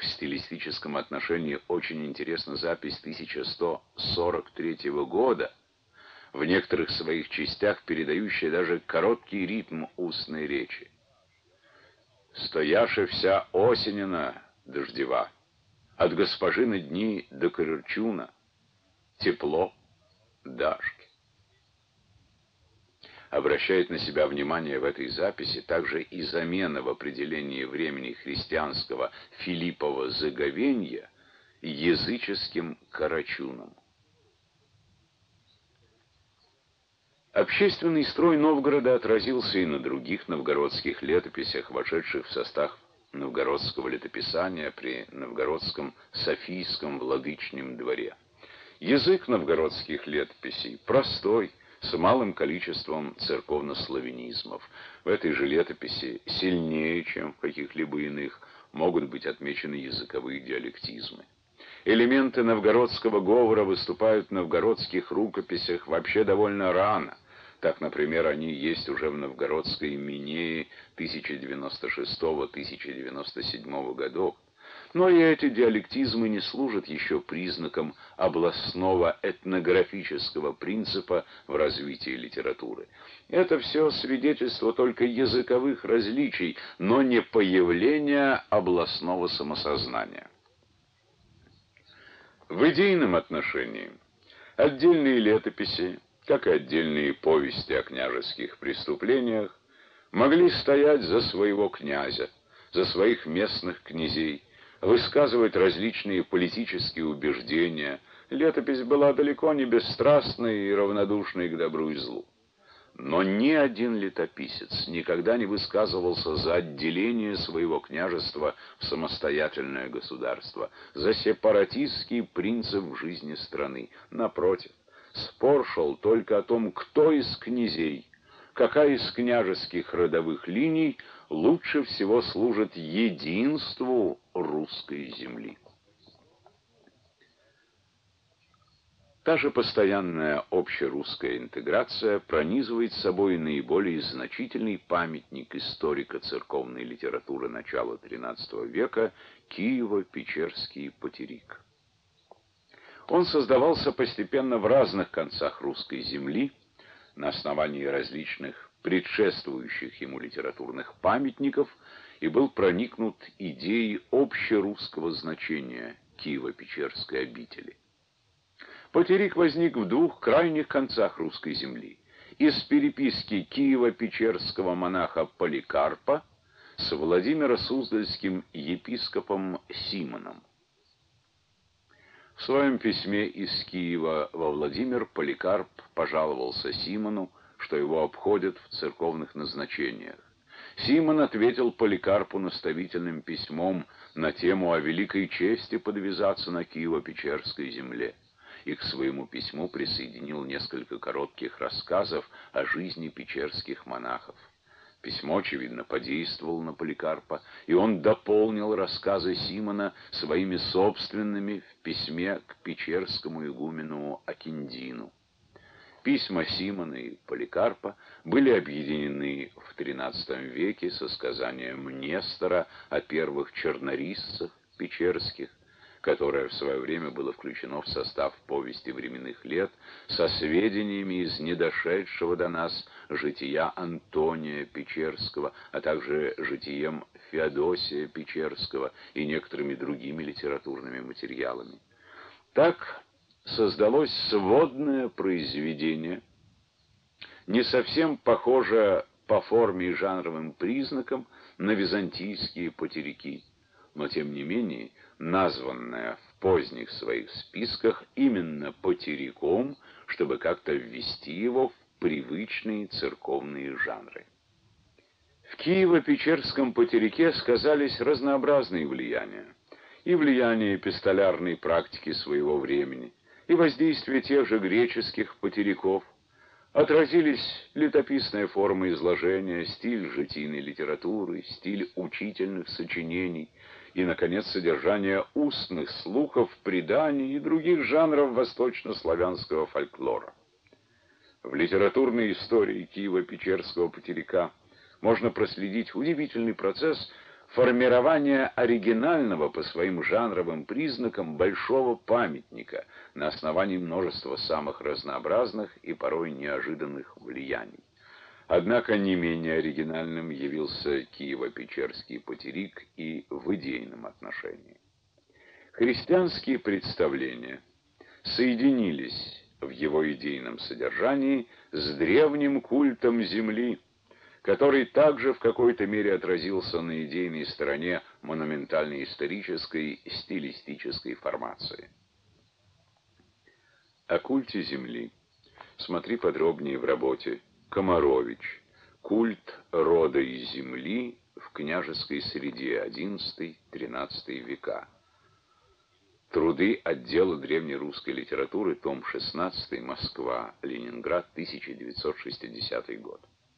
В стилистическом отношении очень интересна запись 1143 года, в некоторых своих частях передающая даже короткий ритм устной речи. «Стояше вся осенина дождева, от госпожины дни до Корырчуна, тепло, дашки». Обращает на себя внимание в этой записи также и замена в определении времени христианского Филиппова заговенья языческим Карачуном. Общественный строй Новгорода отразился и на других новгородских летописях, вошедших в состав новгородского летописания при новгородском Софийском владычном дворе. Язык новгородских летописей простой, с малым количеством церковнославянизмов. В этой же летописи сильнее, чем в каких-либо иных, могут быть отмечены языковые диалектизмы. Элементы новгородского говора выступают в новгородских рукописях вообще довольно рано. Так, например, они есть уже в новгородской Минее 1096-1097 годов. Но и эти диалектизмы не служат еще признаком областного этнографического принципа в развитии литературы. Это все свидетельство только языковых различий, но не появления областного самосознания. В идейном отношении отдельные летописи, как и отдельные повести о княжеских преступлениях, могли стоять за своего князя, за своих местных князей, высказывать различные политические убеждения. Летопись была далеко не бесстрастной и равнодушной к добру и злу. Но ни один летописец никогда не высказывался за отделение своего княжества в самостоятельное государство, за сепаратистский принцип в жизни страны. Напротив, спор шел только о том, кто из князей, какая из княжеских родовых линий лучше всего служит единству русской земли. Та же постоянная общерусская интеграция пронизывает собой наиболее значительный памятник историко-церковной литературы начала XIII века Киево-Печерский Потерик. Он создавался постепенно в разных концах русской земли на основании различных предшествующих ему литературных памятников и был проникнут идеей общерусского значения Киево-Печерской обители. Потерик возник в двух крайних концах русской земли: из переписки Киево-Печерского монаха Поликарпа с Владимиро-Суздальским епископом Симоном. В своем письме из Киева во Владимир Поликарп пожаловался Симону, что его обходят в церковных назначениях. Симон ответил Поликарпу наставительным письмом на тему о великой чести подвязаться на Киево-Печерской земле, и к своему письму присоединил несколько коротких рассказов о жизни печерских монахов. Письмо, очевидно, подействовало на Поликарпа, и он дополнил рассказы Симона своими собственными в письме к печерскому игумену Акиндину. Письма Симона и Поликарпа были объединены в XIII веке со сказанием Нестора о первых чернорисцах печерских, которое в свое время было включено в состав повести временных лет, со сведениями из недошедшего до нас жития Антония Печерского, а также житием Феодосия Печерского и некоторыми другими литературными материалами. Так создалось сводное произведение, не совсем похожее по форме и жанровым признакам на византийские потеряки, но тем не менее названная в поздних своих списках именно потеряком, чтобы как-то ввести его в привычные церковные жанры. В Киево-Печерском потеряке сказались разнообразные влияния: и влияние эпистолярной практики своего времени, и воздействие тех же греческих потеряков. Отразились летописная форма изложения, стиль житийной литературы, стиль учительных сочинений и, наконец, содержание устных слухов, преданий и других жанров восточнославянского фольклора. В литературной истории Киево-Печерского потеряка можно проследить удивительный процесс формирование оригинального по своим жанровым признакам большого памятника на основании множества самых разнообразных и порой неожиданных влияний. Однако не менее оригинальным явился Киево-Печерский потерик и в идейном отношении. Христианские представления соединились в его идейном содержании с древним культом земли, который также в какой-то мере отразился на идейной стороне монументально-исторической стилистической формации. О культе земли смотри подробнее в работе Комарович «Культ рода и земли в княжеской среде XI-XIII века». Труды отдела древнерусской литературы, том 16, Москва, Ленинград, 1960 год.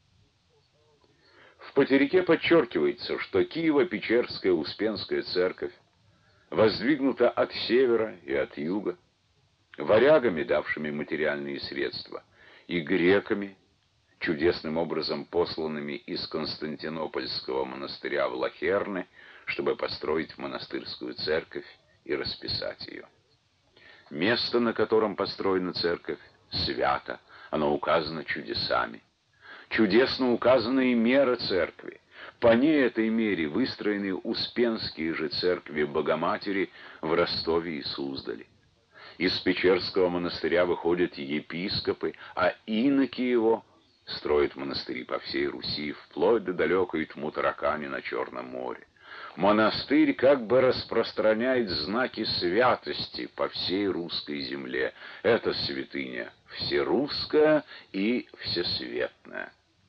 В потерике подчеркивается, что Киево-Печерская Успенская церковь воздвигнута от севера и от юга, варягами, давшими материальные средства, и греками, чудесным образом посланными из Константинопольского монастыря в Лахерны, чтобы построить монастырскую церковь и расписать ее. Место, на котором построена церковь, свято, оно указано чудесами. Чудесно указана и мера церкви. По ней этой мере выстроены Успенские же церкви Богоматери в Ростове и Суздале. Из Печерского монастыря выходят епископы, а иноки его строят монастыри по всей Руси, вплоть до далекой Тмутаракани на Черном море. Монастырь как бы распространяет знаки святости по всей русской земле. Это святыня всерусская и всесветная.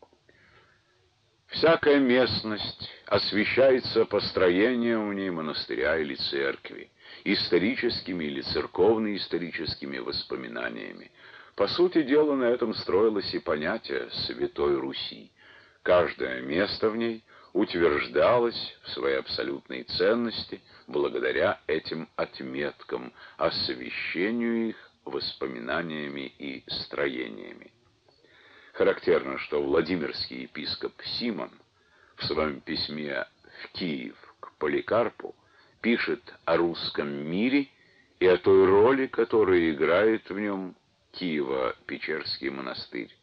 Всякая местность освящается построением в ней монастыря или церкви, историческими или церковно-историческими воспоминаниями. По сути дела, на этом строилось и понятие Святой Руси. Каждое место в ней утверждалось в своей абсолютной ценности благодаря этим отметкам, освящению их воспоминаниями и строениями. Характерно, что Владимирский епископ Симон в своем письме в Киев к Поликарпу пишет о русском мире и о той роли, которую играет в нем Киево-Печерский монастырь.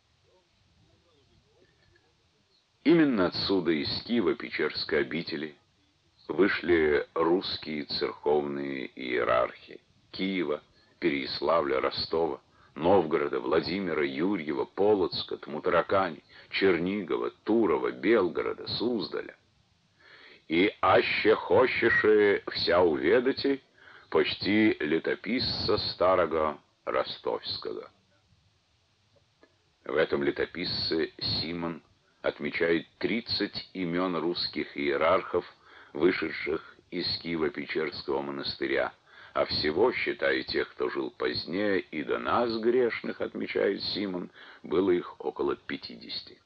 Именно отсюда, из Киево-Печерской обители, вышли русские церковные иерархи Киева, Переяславля, Ростова, Новгорода, Владимира, Юрьева, Полоцка, Тмутаракани, Чернигова, Турова, Белгорода, Суздаля. И аще хочеше вся уведати, почти летописца старого ростовского. В этом летописце Симон отмечает 30 имен русских иерархов, вышедших из Киево-Печерского монастыря, а всего, считая тех, кто жил позднее, и до нас грешных, отмечает Симон, было их около 50.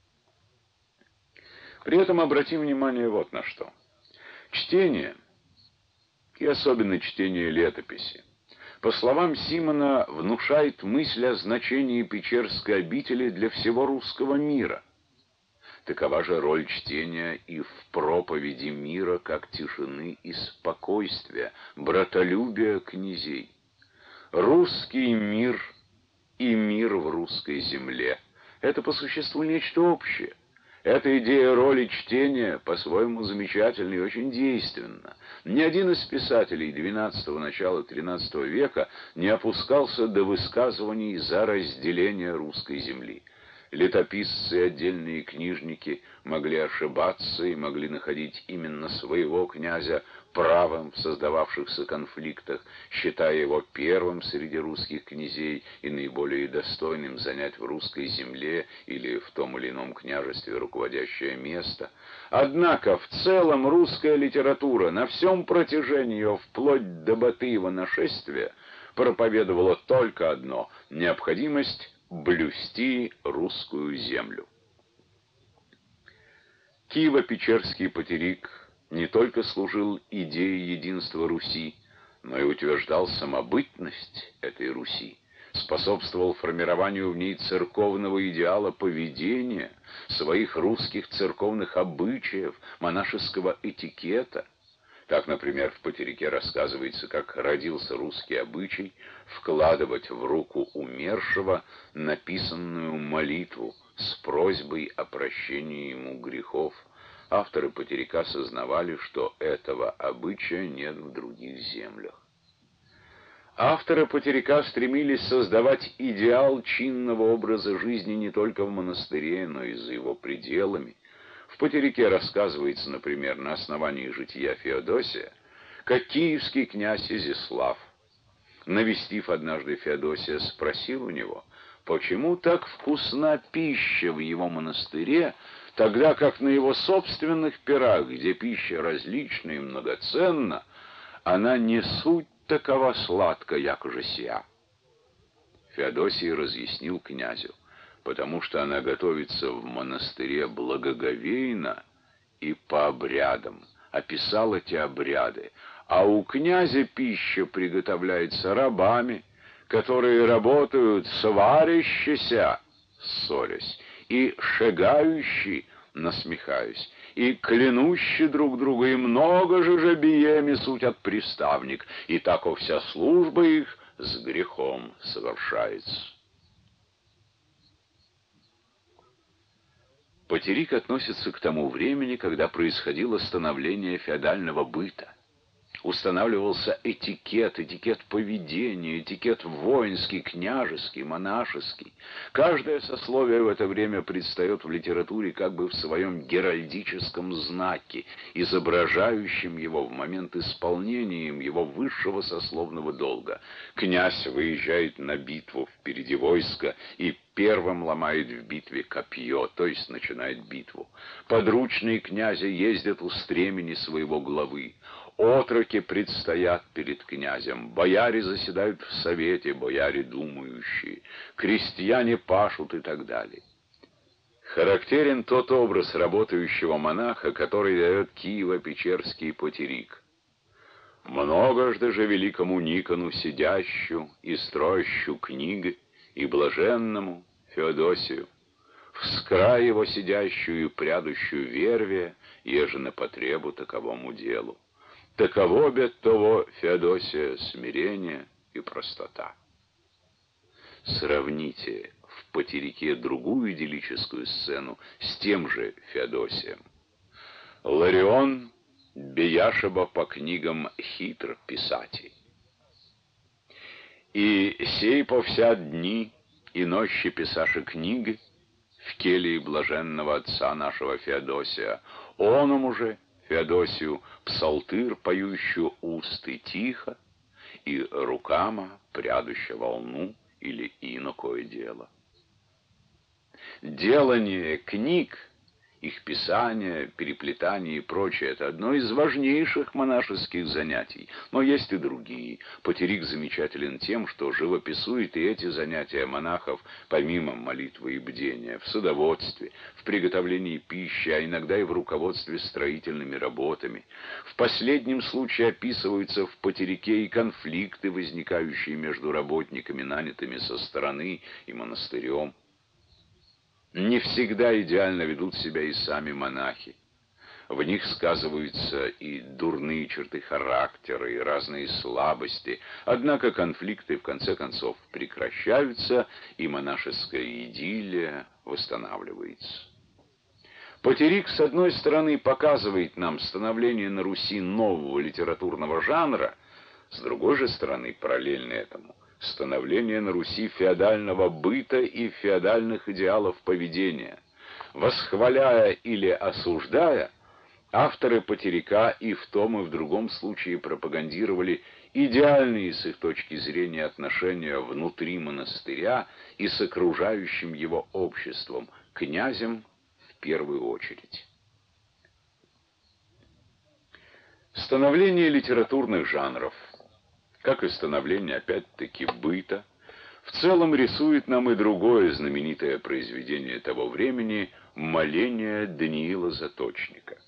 При этом обратим внимание вот на что. Чтение, и особенно чтение летописи, по словам Симона, внушает мысль о значении Печерской обители для всего русского мира. Такова же роль чтения и в проповеди мира, как тишины и спокойствия, братолюбия князей. Русский мир и мир в русской земле — это по существу нечто общее. Эта идея роли чтения по-своему замечательна и очень действенна. Ни один из писателей XII – начала XIII века не опускался до высказываний за разделение русской земли. Летописцы и отдельные книжники могли ошибаться и могли находить именно своего князя правым в создававшихся конфликтах, считая его первым среди русских князей и наиболее достойным занять в русской земле или в том или ином княжестве руководящее место. Однако в целом русская литература на всем протяжении ее, вплоть до Батыева нашествия, проповедовала только одно — необходимость блюсти русскую землю. Киево-Печерский потерик не только служил идее единства Руси, но и утверждал самобытность этой Руси. способствовал формированию в ней церковного идеала поведения, своих русских церковных обычаев, монашеского этикета. Так, например, в Потерике рассказывается, как родился русский обычай вкладывать в руку умершего написанную молитву с просьбой о прощении ему грехов. Авторы Потерика сознавали, что этого обычая нет в других землях. Авторы Потерика стремились создавать идеал чинного образа жизни не только в монастыре, но и за его пределами. В Потерике рассказывается, например, на основании жития Феодосия, как киевский князь Изяслав, навестив однажды Феодосия, спросил у него, почему так вкусна пища в его монастыре, тогда как на его собственных пирах, где пища различна и многоценна, она не суть такова сладка, якоже сия. Феодосий разъяснил князю, потому что она готовится в монастыре благоговейно и по обрядам, описал эти обряды, а у князя пища приготовляется рабами, которые работают сварящися, ссорясь, и шагающие, насмехаюсь, и клянущие друг друга, и много же жебиеми суть от приставник, и тако вся служба их с грехом совершается. Потерик относится к тому времени, когда происходило становление феодального быта. Устанавливался этикет поведения, этикет воинский, княжеский, монашеский. Каждое сословие в это время предстает в литературе как бы в своем геральдическом знаке, изображающем его в момент исполнения им его высшего сословного долга. Князь выезжает на битву впереди войска и первым ломает в битве копье, то есть начинает битву. Подручные князя ездят у стремени своего главы. Отроки предстоят перед князем, бояре заседают в совете, бояре думающие, крестьяне пашут и так далее. Характерен тот образ работающего монаха, который дает Киево-Печерский Потерик. Многожды же великому Никону сидящую и строящу книги, и блаженному Феодосию, вскра его сидящую и прядущую вервия, еже на потребу таковому делу. Таково бед того Феодосия смирение и простота. Сравните в Потерике другую идиллическую сцену с тем же Феодосием. Ларион Беяшеба по книгам хитр писати. И сей по вся дни и нощи писаши книги в келии блаженного отца нашего Феодосия, оному же Феодосию псалтыр, поющую усты тихо, и рукама, прядуща волну или инокое дело. Делание книг, их писание, переплетание и прочее — это одно из важнейших монашеских занятий, но есть и другие. Потерик замечателен тем, что живописует и эти занятия монахов, помимо молитвы и бдения, в садоводстве, в приготовлении пищи, а иногда и в руководстве строительными работами. В последнем случае описываются в Потерике и конфликты, возникающие между работниками, нанятыми со стороны, и монастырем. Не всегда идеально ведут себя и сами монахи. В них сказываются и дурные черты характера, и разные слабости. Однако конфликты в конце концов прекращаются, и монашеская идиллия восстанавливается. Потерик, с одной стороны, показывает нам становление на Руси нового литературного жанра, с другой же стороны, параллельно этому, становление на Руси феодального быта и феодальных идеалов поведения. Восхваляя или осуждая, авторы Потерика и в том и в другом случае пропагандировали идеальные с их точки зрения отношения внутри монастыря и с окружающим его обществом, князем в первую очередь. Становление литературных жанров, как и становление, опять-таки, быта, в целом рисует нам и другое знаменитое произведение того времени «Моление Даниила Заточника».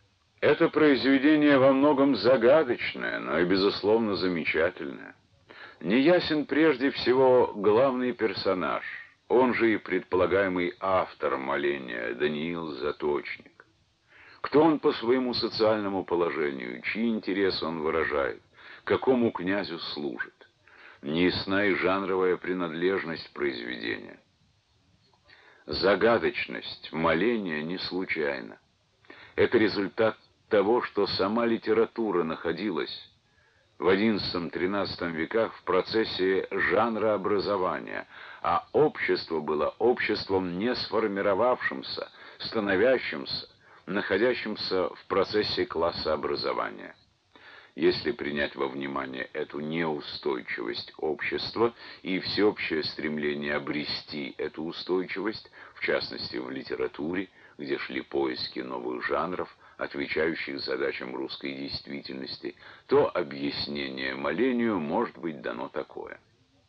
Это произведение во многом загадочное, но и, безусловно, замечательное. Неясен прежде всего главный персонаж, он же и предполагаемый автор моления Даниил Заточник. Кто он по своему социальному положению, чьи интересы он выражает, какому князю служит. Неясна и жанровая принадлежность произведения. Загадочность моления не случайна. Это результат того, что сама литература находилась в XI-XIII веках в процессе жанрообразования, а общество было обществом не сформировавшимся, становящимся, находящимся в процессе классообразования. Если принять во внимание эту неустойчивость общества и всеобщее стремление обрести эту устойчивость, в частности в литературе, где шли поиски новых жанров, отвечающих задачам русской действительности, то объяснение молению может быть дано такое.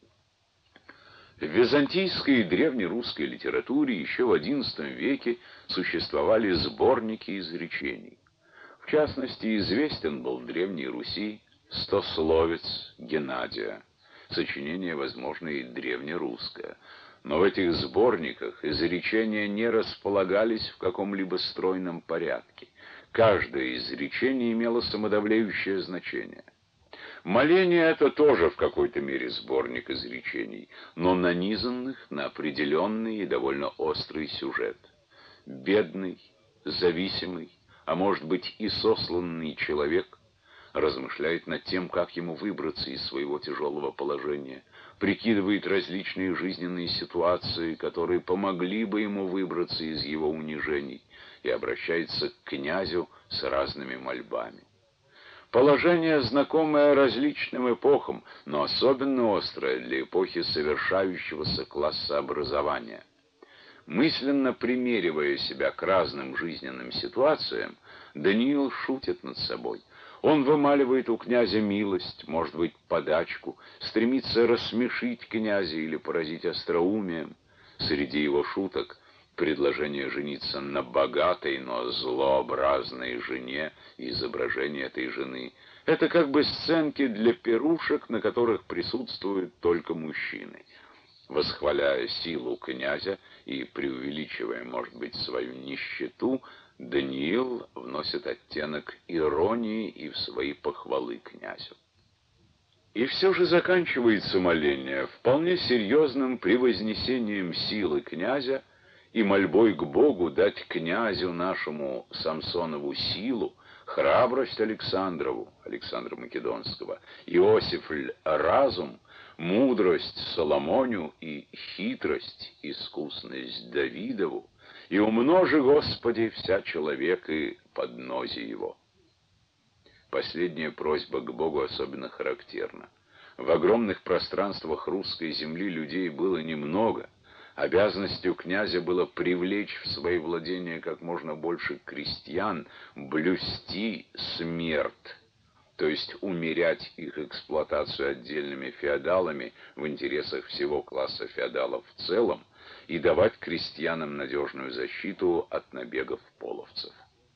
В византийской и древнерусской литературе еще в XI веке существовали сборники изречений. В частности, известен был в Древней Руси «Стословец» Геннадия, сочинение, возможно, и древнерусское. Но в этих сборниках изречения не располагались в каком-либо стройном порядке. Каждое изречение имело самодовлеющее значение. Моление — это тоже в какой-то мере сборник изречений, но нанизанных на определенный и довольно острый сюжет. Бедный, зависимый, а может быть и сосланный человек размышляет над тем, как ему выбраться из своего тяжелого положения, прикидывает различные жизненные ситуации, которые помогли бы ему выбраться из его унижений, и обращается к князю с разными мольбами. Положение, знакомое различным эпохам, но особенно острое для эпохи совершающегося классообразования. Мысленно примеривая себя к разным жизненным ситуациям, Даниил шутит над собой. Он вымаливает у князя милость, может быть, подачку, стремится рассмешить князя или поразить остроумием. Среди его шуток предложение жениться на богатой, но злообразной жене и изображение этой жены. Это как бы сценки для пирушек, на которых присутствуют только мужчины. Восхваляя силу князя и преувеличивая, может быть, свою нищету, Даниил вносит оттенок иронии и в свои похвалы князю. И все же заканчивается моление вполне серьезным превознесением силы князя и мольбой к Богу дать князю нашему Самсонову силу, храбрость Александрову, Александра Македонского, Иосифль разум, мудрость Соломоню и хитрость, искусность Давидову, и умножи, Господи, вся человек и подноси его. Последняя просьба к Богу особенно характерна. В огромных пространствах русской земли людей было немного. Обязанностью князя было привлечь в свои владения как можно больше крестьян, блюсти смерть, то есть умерять их эксплуатацию отдельными феодалами в интересах всего класса феодалов в целом и давать крестьянам надежную защиту от набегов половцев.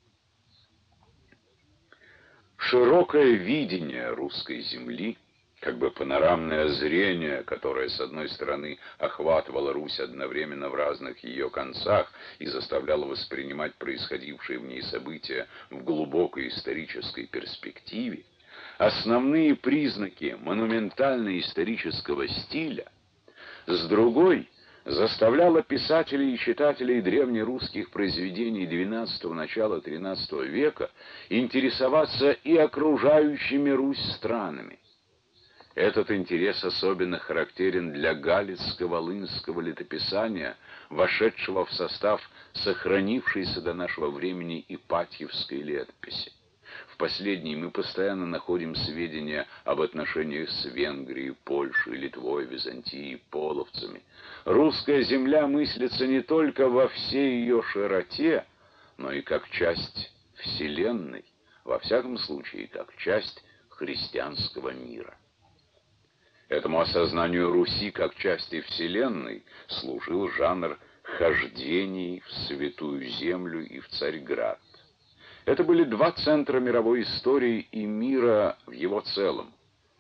Широкое видение русской земли, как бы панорамное зрение, которое, с одной стороны, охватывало Русь одновременно в разных ее концах и заставляло воспринимать происходившие в ней события в глубокой исторической перспективе, основные признаки монументально-исторического стиля, с другой заставляло писателей и читателей древнерусских произведений XII – начала XIII века интересоваться и окружающими Русь странами. Этот интерес особенно характерен для галицко-волынского летописания, вошедшего в состав сохранившейся до нашего времени Ипатьевской летописи. В последней мы постоянно находим сведения об отношениях с Венгрией, Польшей, Литвой, Византией, половцами. Русская земля мыслится не только во всей ее широте, но и как часть вселенной, во всяком случае, как часть христианского мира. Этому осознанию Руси как части вселенной служил жанр хождений в Святую Землю и в Царьград. Это были два центра мировой истории и мира в его целом.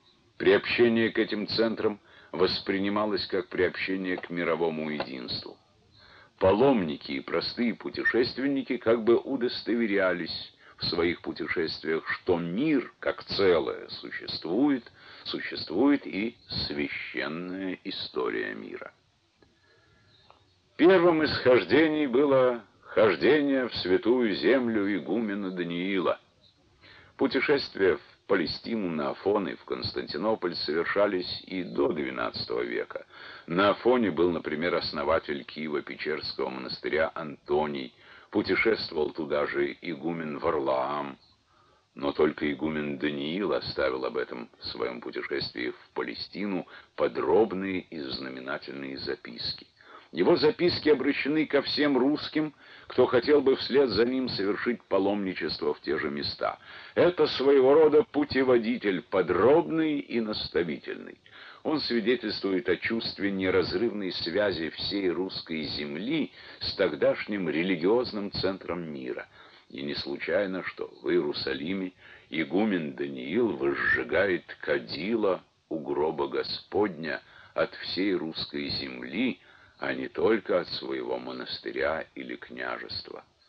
Приобщение к этим центрам воспринималось как приобщение к мировому единству. Паломники и простые путешественники как бы удостоверялись в своих путешествиях, что мир как целое существует и священная история мира. Первым из хождений было хождение в святую землю игумена Даниила. Путешествия в Палестину, на Афон и в Константинополь совершались и до XII века. На Афоне был, например, основатель Киево-Печерского монастыря Антоний, путешествовал туда же игумен Варлаам, но только игумен Даниил оставил об этом в своем путешествии в Палестину подробные и знаменательные записки. Его записки обращены ко всем русским, кто хотел бы вслед за ним совершить паломничество в те же места. Это своего рода путеводитель, подробный и наставительный. Он свидетельствует о чувстве неразрывной связи всей русской земли с тогдашним религиозным центром мира. И не случайно, что в Иерусалиме игумен Даниил возжигает кадила у гроба Господня от всей русской земли, а не только от своего монастыря или княжества.